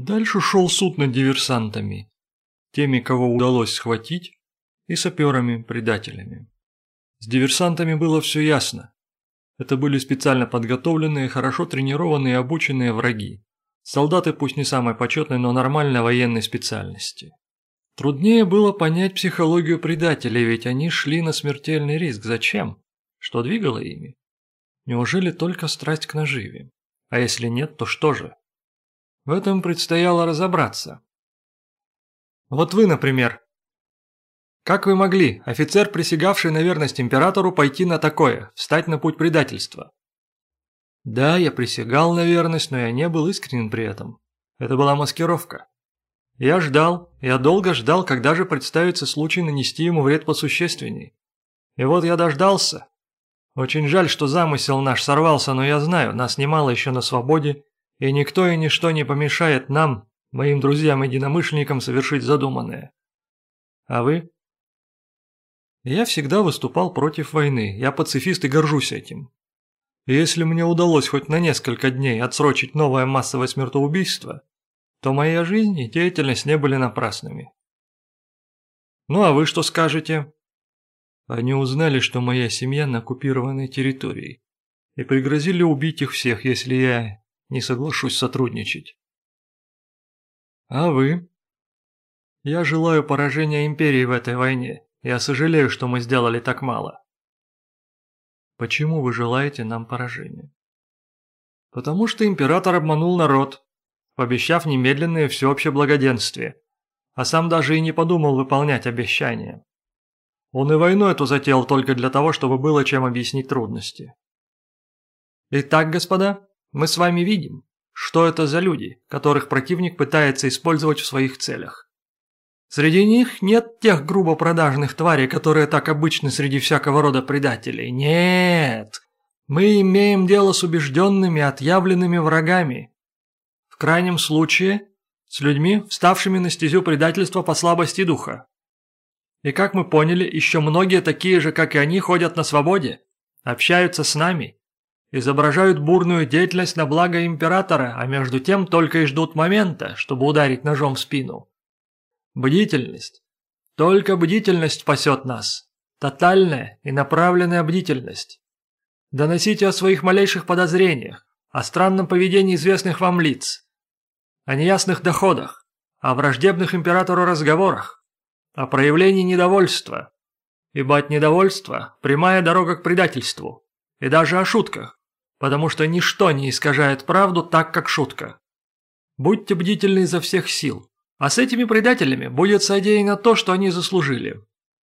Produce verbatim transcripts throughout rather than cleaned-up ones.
Дальше шел суд над диверсантами, теми, кого удалось схватить, и саперами-предателями. С диверсантами было все ясно. Это были специально подготовленные, хорошо тренированные и обученные враги. Солдаты пусть не самой почетной, но нормальной военной специальности. Труднее было понять психологию предателей, ведь они шли на смертельный риск. Зачем? Что двигало ими? Неужели только страсть к наживе? А если нет, то что же? В этом предстояло разобраться. Вот вы, например. Как вы могли, офицер, присягавший на верность императору, пойти на такое, встать на путь предательства? Да, я присягал на верность, но я не был искренен при этом. Это была маскировка. Я ждал, я долго ждал, когда же представится случай нанести ему вред посущественней. И вот я дождался. Очень жаль, что замысел наш сорвался, но я знаю, нас немало еще на свободе, и никто и ничто не помешает нам, моим друзьям-единомышленникам, совершить задуманное. А вы? Я всегда выступал против войны, я пацифист и горжусь этим. И если мне удалось хоть на несколько дней отсрочить новое массовое смертоубийство, то моя жизнь и деятельность не были напрасными. Ну а вы что скажете? Они узнали, что моя семья на оккупированной территории, и пригрозили убить их всех, если я не соглашусь сотрудничать. А вы? Я желаю поражения империи в этой войне. Я сожалею, что мы сделали так мало. Почему вы желаете нам поражения? Потому что император обманул народ, пообещав немедленное всеобщее благоденствие, а сам даже и не подумал выполнять обещания. Он и войну эту затеял только для того, чтобы было чем объяснить трудности. Итак, господа, мы с вами видим, что это за люди, которых противник пытается использовать в своих целях. Среди них нет тех грубо продажных тварей, которые так обычны среди всякого рода предателей. Нет, мы имеем дело с убежденными, отъявленными врагами. В крайнем случае, с людьми, вставшими на стезю предательства по слабости духа. И как мы поняли, еще многие такие же, как и они, ходят на свободе, общаются с нами, изображают бурную деятельность на благо императора, а между тем только и ждут момента, чтобы ударить ножом в спину. Бдительность. Только бдительность спасет нас. Тотальная и направленная бдительность. Доносите о своих малейших подозрениях, о странном поведении известных вам лиц, о неясных доходах, о враждебных императору разговорах, о проявлении недовольства, ибо от недовольства прямая дорога к предательству, и даже о шутках, потому что ничто не искажает правду так, как шутка. Будьте бдительны изо всех сил. А с этими предателями будет содеяно то, что они заслужили.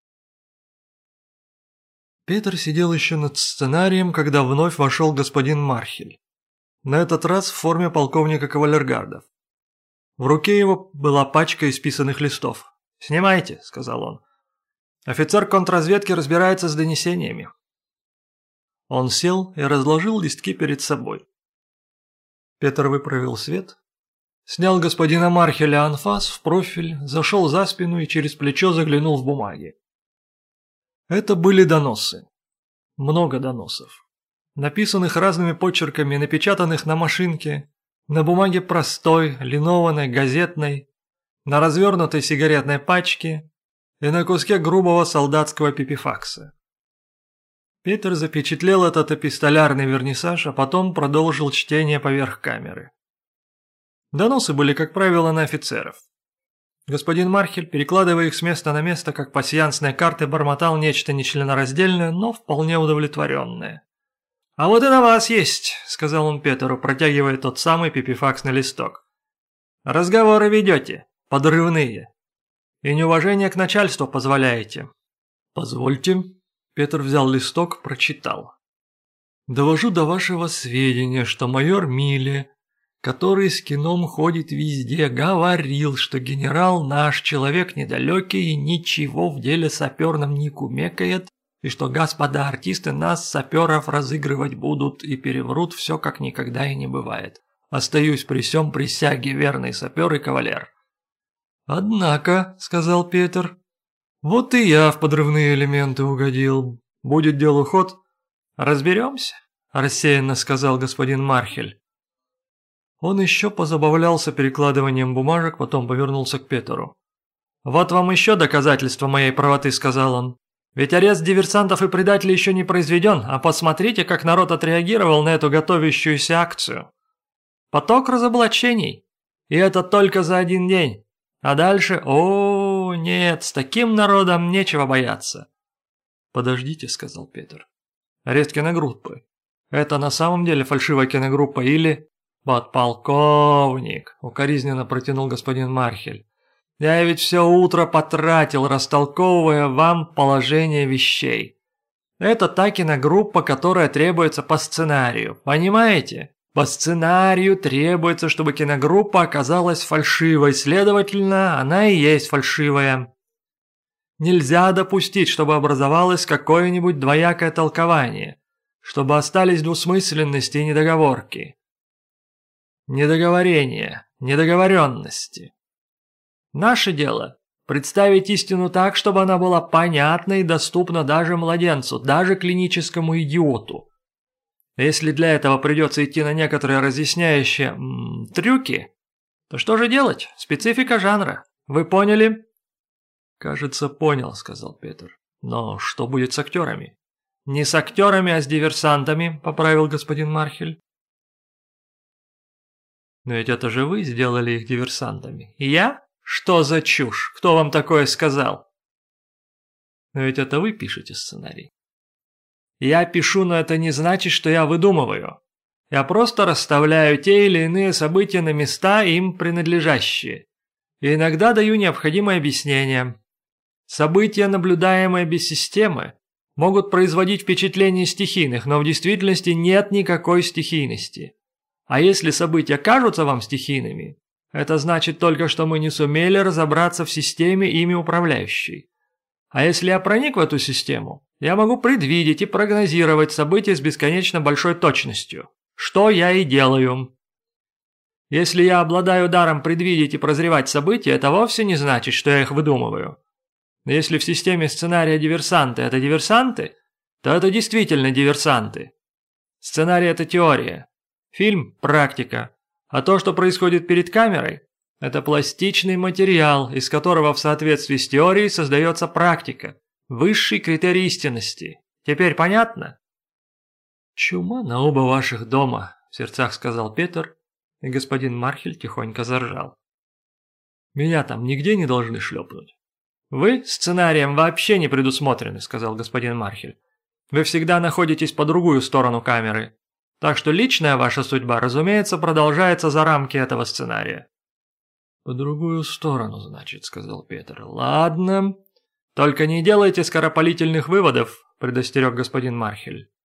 Петр сидел еще над сценарием, когда вновь вошел господин Мархель. На этот раз в форме полковника кавалергардов. В руке его была пачка исписанных листов. «Снимайте», — сказал он. «Офицер контрразведки разбирается с донесениями». Он сел и разложил листки перед собой. Петр выправил свет, снял господина Мархеля анфас в профиль, зашел за спину и через плечо заглянул в бумаги. Это были доносы. Много доносов. Написанных разными почерками, напечатанных на машинке, на бумаге простой, линованной, газетной, на развернутой сигаретной пачке и на куске грубого солдатского пипифакса. Петр запечатлел этот эпистолярный вернисаж, а потом продолжил чтение поверх камеры. Доносы были, как правило, на офицеров. Господин Мархель, перекладывая их с места на место, как пасьянсные карты, бормотал нечто нечленораздельное, но вполне удовлетворенное. «А вот и на вас есть», — сказал он Петру, протягивая тот самый пипифаксный листок. «Разговоры ведете, подрывные, и неуважение к начальству позволяете». «Позвольте», — Петр взял листок, прочитал. «Довожу до вашего сведения, что майор Миле, который с кином ходит везде, говорил, что генерал наш человек недалекий и ничего в деле саперном не кумекает, и что господа артисты нас, саперов, разыгрывать будут и переврут все, как никогда и не бывает. Остаюсь при сём присяге, верный сапер и кавалер». «Однако», — сказал Петр, — «вот и я в подрывные элементы угодил. Будет делу ход?» «Разберемся», — рассеянно сказал господин Мархель. Он еще позабавлялся перекладыванием бумажек, потом повернулся к Петеру. «Вот вам еще доказательство моей правоты», – сказал он. «Ведь арест диверсантов и предателей еще не произведен, а посмотрите, как народ отреагировал на эту готовящуюся акцию. Поток разоблачений. И это только за один день. А дальше, о, нет, с таким народом нечего бояться». «Подождите», – сказал Петр. «Арест киногруппы. Это на самом деле фальшивая киногруппа или...» «Подполковник», – укоризненно протянул господин Мархель. «Я ведь все утро потратил, растолковывая вам положение вещей. Это та киногруппа, которая требуется по сценарию, понимаете? По сценарию требуется, чтобы киногруппа оказалась фальшивой, следовательно, она и есть фальшивая. Нельзя допустить, чтобы образовалось какое-нибудь двоякое толкование, чтобы остались двусмысленности и недоговорки. Недоговорения, недоговоренности. Наше дело – представить истину так, чтобы она была понятна и доступна даже младенцу, даже клиническому идиоту. Если для этого придется идти на некоторые разъясняющие м, трюки, то что же делать? Специфика жанра. Вы поняли? «Кажется, понял», – сказал Петр. «Но что будет с актерами?» «Не с актерами, а с диверсантами», – поправил господин Мархель. «Но ведь это же вы сделали их диверсантами. И я? Что за чушь? Кто вам такое сказал?» «Но ведь это вы пишете сценарий». «Я пишу, но это не значит, что я выдумываю. Я просто расставляю те или иные события на места, им принадлежащие. И иногда даю необходимые объяснения. События, наблюдаемые без системы, могут производить впечатление стихийных, но в действительности нет никакой стихийности. А если события кажутся вам стихийными, это значит только, что мы не сумели разобраться в системе, ими управляющей. А если я проник в эту систему, я могу предвидеть и прогнозировать события с бесконечно большой точностью, что я и делаю. Если я обладаю даром предвидеть и прозревать события, это вовсе не значит, что я их выдумываю. Но если в системе сценария диверсанты – это диверсанты, то это действительно диверсанты. Сценарий – это теория. Фильм – практика, а то, что происходит перед камерой – это пластичный материал, из которого в соответствии с теорией создается практика, высший критерий истинности. Теперь понятно? «Чума на оба ваших дома», – в сердцах сказал Петр, и господин Мархель тихонько заржал. «Меня там нигде не должны шлепнуть». «Вы сценарием вообще не предусмотрены», – сказал господин Мархель. «Вы всегда находитесь по другую сторону камеры. Так что личная ваша судьба, разумеется, продолжается за рамки этого сценария». «По другую сторону, значит», — сказал Петр. «Ладно. Только не делайте скоропалительных выводов», — предостерег господин Мархель.